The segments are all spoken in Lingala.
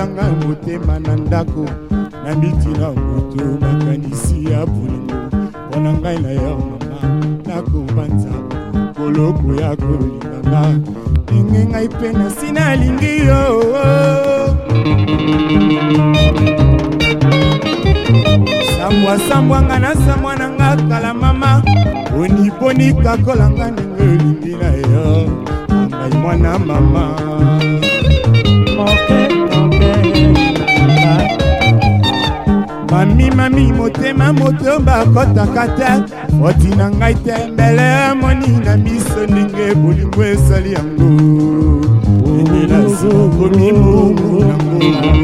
nanga motema na ndako na mitina moto makanisi ya bolingo mpona ngai na yo mama nakobanza koloko ya kolinganga ndenge ngai mpe nasi nalingi yo sambwanga na sambwa na nga kala mama oniponi kakolanga ndenge olingi na yo ngai mwana mama mami motema motomba kotaka te otina ngai te mbele moni na miso ndenge bolingo esali yango enelasi okomi mungu nango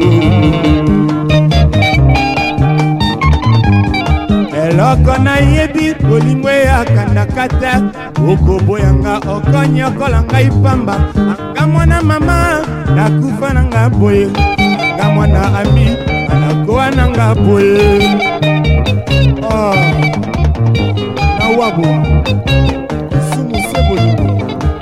eloko nayebi bolingo eyakandaka te okoboyanga okonyokola ngai pamba anga mwana mama nakufa nanga boye anga mwana ami anakoa nanga boye nawabo sumuse bolingo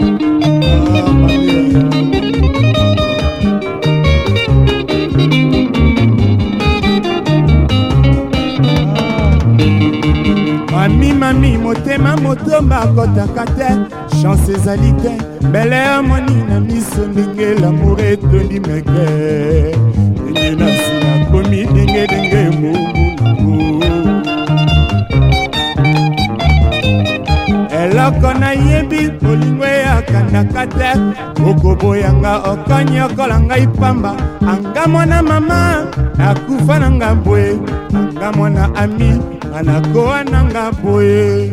mami motema motomba kotaka te chance ezali te mbele ya moni na miso ndenge lamour etondi meke ndenge nasi nakomi denge mungu eloko nayebi bolingo eyakandaka te okoboyanga okonyokola ngai pamba anga mwana mama nakufa nanga boye anga mwana ami anakoa nanga boye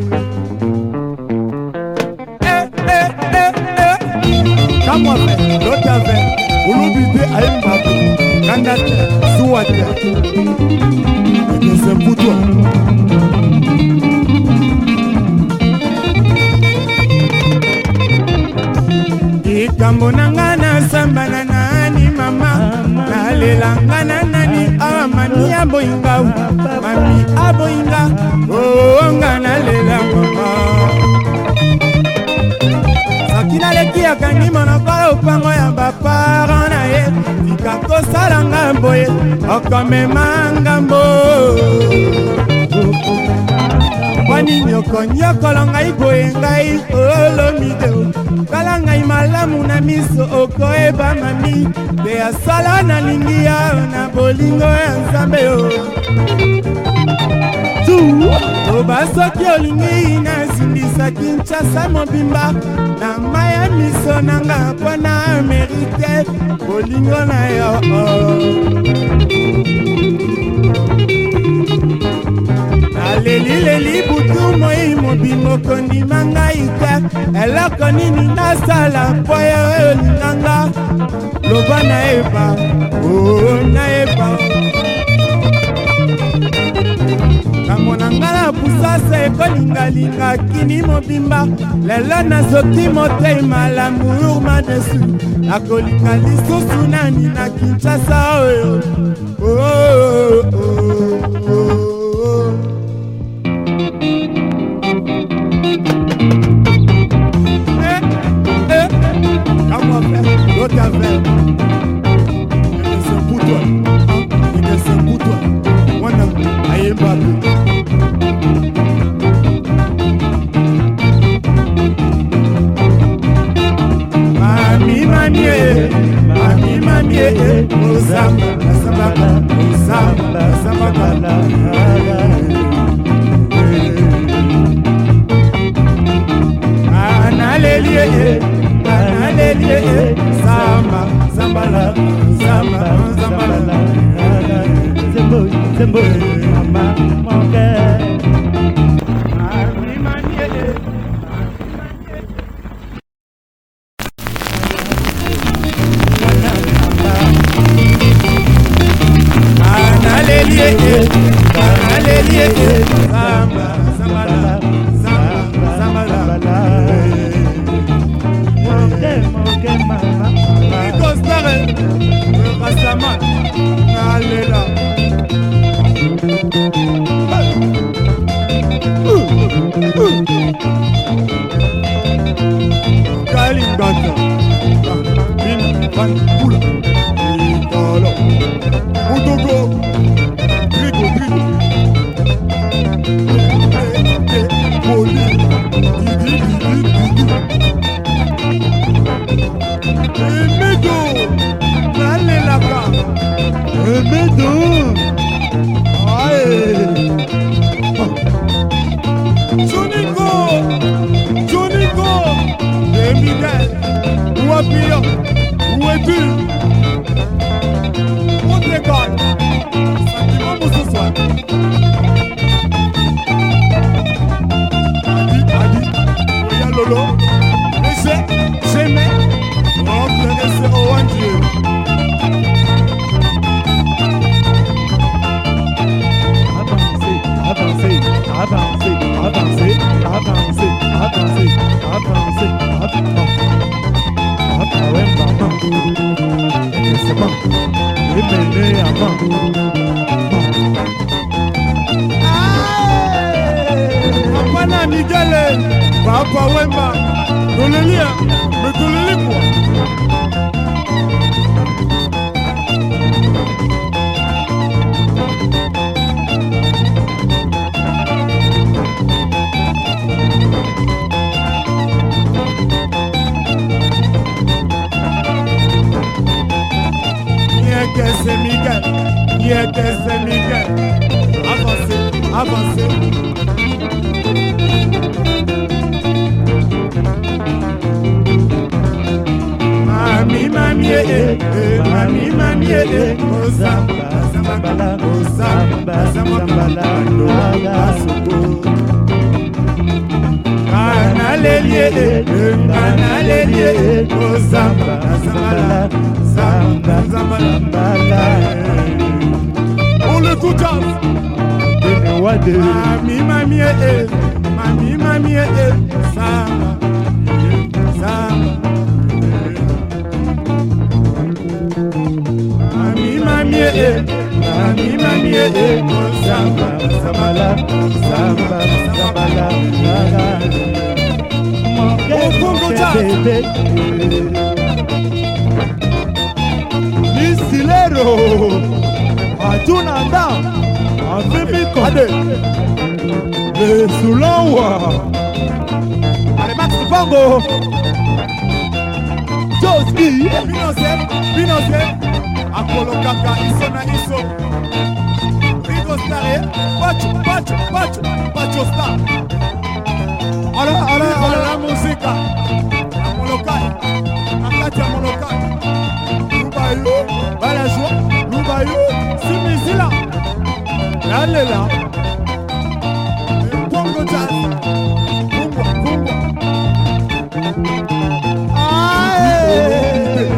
kamwafe lotave ulubite aimbabu kandate suwate ekesemputwa ikambo nanga nasambana nani mama nalelanga na nani awa mami aboyinga mami aboyinga onga nalela mama soki naleki akangi monoko opango ya baparent na ye tika kosalanga boye okomema ngambo wanini okonyokolo ngai boye ngai olomideo kala ngai malamu na miso okoyeba mami mpe asala nalingi ya na bolingo ya nzambe yo oba soki olingi nasindisa kinshasa mobimba na maya miso nanga mpona amerike bolingo na yo alelileli butu moi mobimbo kondima ngai te eloko nini nasala mpo yo olinganga loba nayeba nayeba kamona nga na pusasa ekolingalinga kini mobimba lelo nazoki motema lamour madesu nakolinga lisusu nani na kinshasa oyo Kalingata, bin van Pula, Italo. Amedo. Jonico, Jonico, et Miguel, où est-il? Où es-tu? On t'école. Sentiment pour ce soir. Adi, Oya Lolo, j'aimais, rentre laisser au un Dieu. Avancer, avancer, avancer, avancer, avancer, avancer, avancer. Papa Wemba, c'est bon. Et mener avant. Papa na Miguel, Papa Wemba, dans le lien, mais dans le lit quoi. C'est Miguel, c'est Miguel. Avancez, avancez. Mami, mami, mami, mami, Ozamba, Zambala, Ozamba, Zambala, Kanalelie, Ozamba, Zambala, Zambala. On le tout jazz. Mami, mami, mami, mami, Zamba, Zamba. Mami, mami, mami, Zamba, Zambala, Zamba, Zambala. Au Congo jazz. Silero Atunanda Afimiko Le Sulawa Allez Max Bongo Joski Binose Apollo Kaka Iso na Iso Rigo Stare Pacho Star Ala la musique Amolokai Akati Amolokai Loubayo Balajoie Loubayo Simizila Allez là Congo Jazz Congo Aïe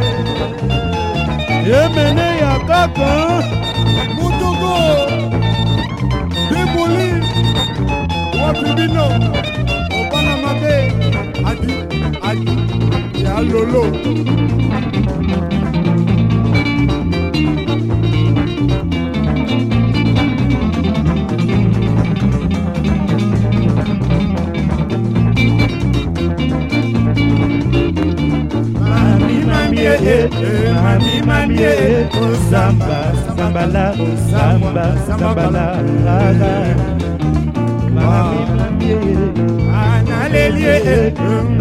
Yemene ya kaka Motogo Déboli Wapibino Obana Mabe Adi Ya Lolo Mami, Zamba, Zambala, Zamba, Zambala, Mami, Analelie,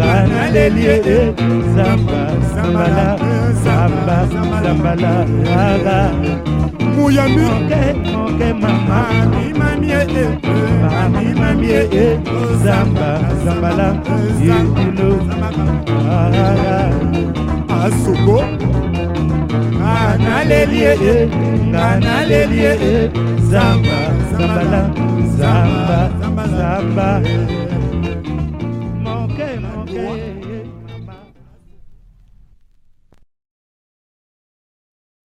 Zamba, Zambala, Zamba, Zambala, Mouyami, mama, Mami, Zamba, Zambala, Yélo, Asoko, Analelie, Zamba, Zambala, Zamba, Zamba.